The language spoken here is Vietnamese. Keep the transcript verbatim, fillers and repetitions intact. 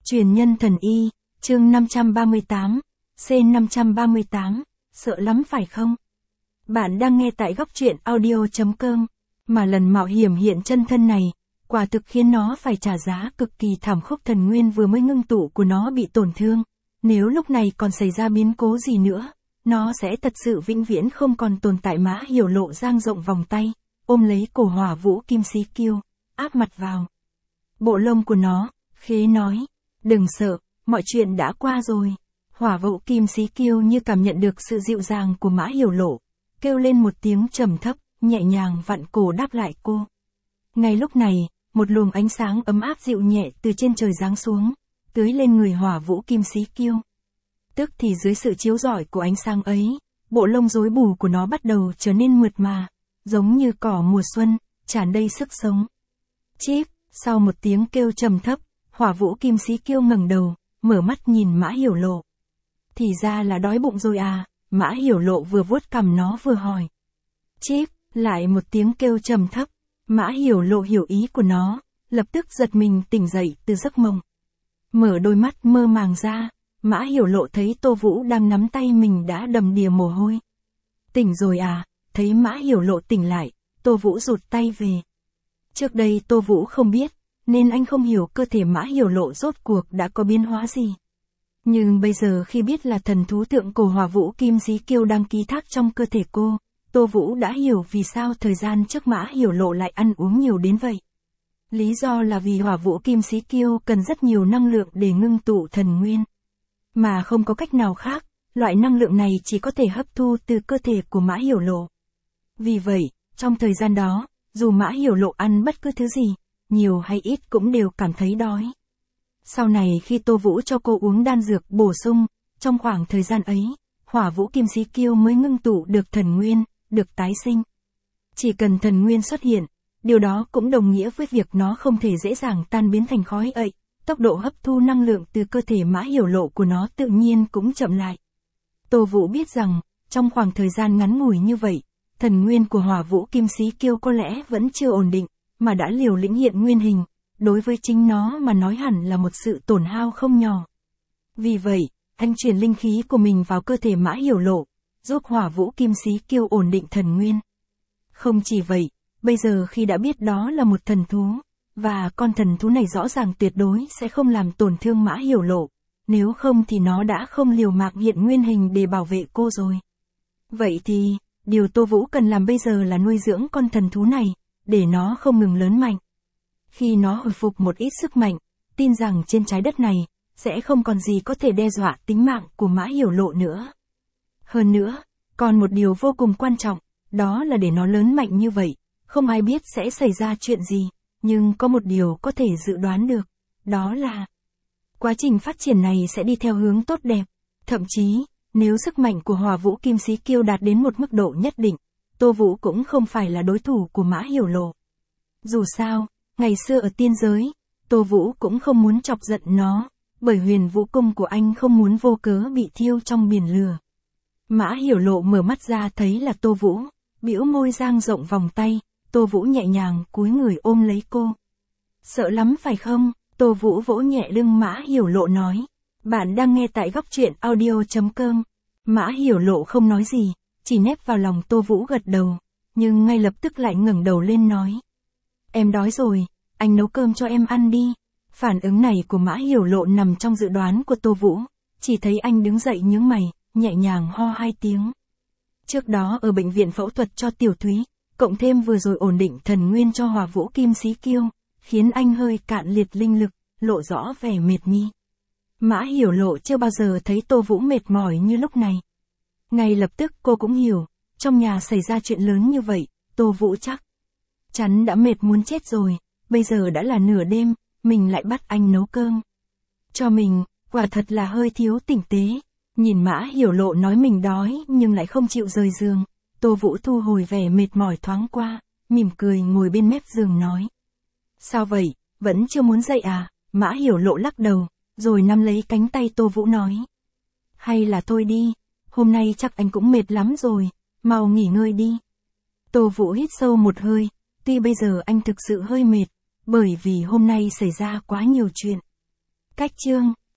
Truyền nhân thần y, chương năm trăm ba mươi tám, C năm trăm ba mươi tám, sợ lắm phải không? Bạn đang nghe tại góc truyện audio.com, mà lần mạo hiểm hiện chân thân này, quả thực khiến nó phải trả giá cực kỳ thảm khốc. Thần nguyên vừa mới ngưng tụ của nó bị tổn thương, nếu lúc này còn xảy ra biến cố gì nữa, nó sẽ thật sự vĩnh viễn không còn tồn tại. Mã Hiểu Lộ dang rộng vòng tay, ôm lấy cổ Hỏa Vũ Kim Xí Kiêu, áp mặt vào bộ lông của nó, khế nói, đừng sợ, mọi chuyện đã qua rồi. Hỏa Vũ Kim Xí Kiêu như cảm nhận được sự dịu dàng của Mã Hiểu Lộ, kêu lên một tiếng trầm thấp, nhẹ nhàng vặn cổ đáp lại cô. Ngay lúc này, một luồng ánh sáng ấm áp dịu nhẹ từ trên trời giáng xuống, tưới lên người Hỏa Vũ Kim Xí Kiêu. Tức thì dưới sự chiếu rọi của ánh sáng ấy, bộ lông rối bù của nó bắt đầu trở nên mượt mà, giống như cỏ mùa xuân, tràn đầy sức sống. Chíp, sau một tiếng kêu trầm thấp, Hỏa Vũ Kim Xí Kiêu ngẩng đầu, mở mắt nhìn Mã Hiểu Lộ. Thì ra là đói bụng rồi à? Mã Hiểu Lộ vừa vuốt cằm nó vừa hỏi. Chíp, lại một tiếng kêu trầm thấp. Mã Hiểu Lộ hiểu ý của nó, lập tức giật mình tỉnh dậy từ giấc mộng. Mở đôi mắt mơ màng ra, Mã Hiểu Lộ thấy Tô Vũ đang nắm tay mình đã đầm đìa mồ hôi. Tỉnh rồi à? Thấy Mã Hiểu Lộ tỉnh lại, Tô Vũ rụt tay về. Trước đây Tô Vũ không biết, nên anh không hiểu cơ thể Mã Hiểu Lộ rốt cuộc đã có biến hóa gì. Nhưng bây giờ khi biết là thần thú thượng cổ Hỏa Vũ Kim Xí Kiêu đang ký thác trong cơ thể cô, Tô Vũ đã hiểu vì sao thời gian trước Mã Hiểu Lộ lại ăn uống nhiều đến vậy. Lý do là vì Hỏa Vũ Kim Xí Kiêu cần rất nhiều năng lượng để ngưng tụ thần nguyên. Mà không có cách nào khác, loại năng lượng này chỉ có thể hấp thu từ cơ thể của Mã Hiểu Lộ. Vì vậy, trong thời gian đó, dù Mã Hiểu Lộ ăn bất cứ thứ gì, nhiều hay ít cũng đều cảm thấy đói. Sau này khi Tô Vũ cho cô uống đan dược bổ sung, trong khoảng thời gian ấy, Hỏa Vũ Kim Xí Kiêu mới ngưng tụ được thần nguyên, được tái sinh. Chỉ cần thần nguyên xuất hiện, điều đó cũng đồng nghĩa với việc nó không thể dễ dàng tan biến thành khói ậy, tốc độ hấp thu năng lượng từ cơ thể Mã Hiểu Lộ của nó tự nhiên cũng chậm lại. Tô Vũ biết rằng, trong khoảng thời gian ngắn ngủi như vậy, thần nguyên của Hỏa Vũ Kim Xí Kiêu có lẽ vẫn chưa ổn định, mà đã liều lĩnh hiện nguyên hình, đối với chính nó mà nói hẳn là một sự tổn hao không nhỏ. Vì vậy, anh truyền linh khí của mình vào cơ thể Mã Hiểu Lộ, giúp Hỏa Vũ Kim Xí Kiêu ổn định thần nguyên. Không chỉ vậy, bây giờ khi đã biết đó là một thần thú, và con thần thú này rõ ràng tuyệt đối sẽ không làm tổn thương Mã Hiểu Lộ, nếu không thì nó đã không liều mạng hiện nguyên hình để bảo vệ cô rồi. Vậy thì, điều Tô Vũ cần làm bây giờ là nuôi dưỡng con thần thú này, để nó không ngừng lớn mạnh. Khi nó hồi phục một ít sức mạnh, tin rằng trên trái đất này, sẽ không còn gì có thể đe dọa tính mạng của Mã Hiểu Lộ nữa. Hơn nữa, còn một điều vô cùng quan trọng, đó là để nó lớn mạnh như vậy, không ai biết sẽ xảy ra chuyện gì, nhưng có một điều có thể dự đoán được, đó là quá trình phát triển này sẽ đi theo hướng tốt đẹp. Thậm chí, nếu sức mạnh của Hỏa Vũ Kim Xí Kiêu đạt đến một mức độ nhất định, Tô Vũ cũng không phải là đối thủ của Mã Hiểu Lộ. Dù sao, ngày xưa ở tiên giới, Tô Vũ cũng không muốn chọc giận nó, bởi huyền vũ cung của anh không muốn vô cớ bị thiêu trong biển lửa. Mã Hiểu Lộ mở mắt ra thấy là Tô Vũ, bĩu môi dang rộng vòng tay, Tô Vũ nhẹ nhàng cúi người ôm lấy cô. Sợ lắm phải không? Tô Vũ vỗ nhẹ lưng Mã Hiểu Lộ nói. Bạn đang nghe tại góc truyện audio.com. Mã Hiểu Lộ không nói gì, chỉ nép vào lòng Tô Vũ gật đầu, nhưng ngay lập tức lại ngẩng đầu lên nói. Em đói rồi, anh nấu cơm cho em ăn đi. Phản ứng này của Mã Hiểu Lộ nằm trong dự đoán của Tô Vũ, chỉ thấy anh đứng dậy nhướng mày, nhẹ nhàng ho hai tiếng. Trước đó ở bệnh viện phẫu thuật cho Tiểu Thúy, cộng thêm vừa rồi ổn định thần nguyên cho Hỏa Vũ Kim Xí Kiêu, khiến anh hơi cạn liệt linh lực, lộ rõ vẻ mệt nhi. Mã Hiểu Lộ chưa bao giờ thấy Tô Vũ mệt mỏi như lúc này. Ngay lập tức cô cũng hiểu, trong nhà xảy ra chuyện lớn như vậy, Tô Vũ chắc chắn đã mệt muốn chết rồi, bây giờ đã là nửa đêm, mình lại bắt anh nấu cơm cho mình, quả thật là hơi thiếu tinh tế. Nhìn Mã Hiểu Lộ nói mình đói nhưng lại không chịu rời giường, Tô Vũ thu hồi vẻ mệt mỏi thoáng qua, mỉm cười ngồi bên mép giường nói. Sao vậy, vẫn chưa muốn dậy à? Mã Hiểu Lộ lắc đầu, rồi nắm lấy cánh tay Tô Vũ nói. Hay là thôi đi, hôm nay chắc anh cũng mệt lắm rồi, mau nghỉ ngơi đi. Tô Vũ hít sâu một hơi, tuy bây giờ anh thực sự hơi mệt, bởi vì hôm nay xảy ra quá nhiều chuyện. Cách chương